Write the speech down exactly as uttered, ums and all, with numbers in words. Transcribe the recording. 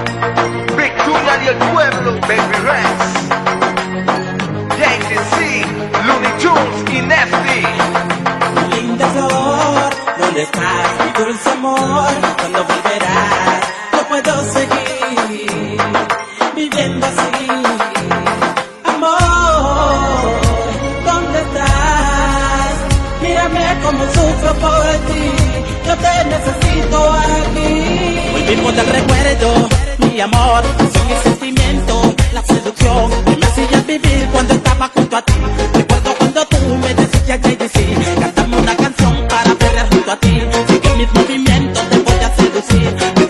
Victoria y el pueblo, Baby Rex, J C, Looney Tunes y Nefty. Linda flor, ¿dónde estás? Mi dulce amor, ¿cuándo volverás? No puedo seguir viviendo así. Amor, ¿dónde estás? Mírame como sufro por ti, yo te necesito aquí. Hoy vivo del recuerdo, mi amor, son mis sentimientos, la seducción que me hacía vivir cuando estaba junto a ti. Recuerdo cuando tú me decías, J D C, cántame una canción para perrear junto a ti. Sigue mis movimientos, te voy a seducir.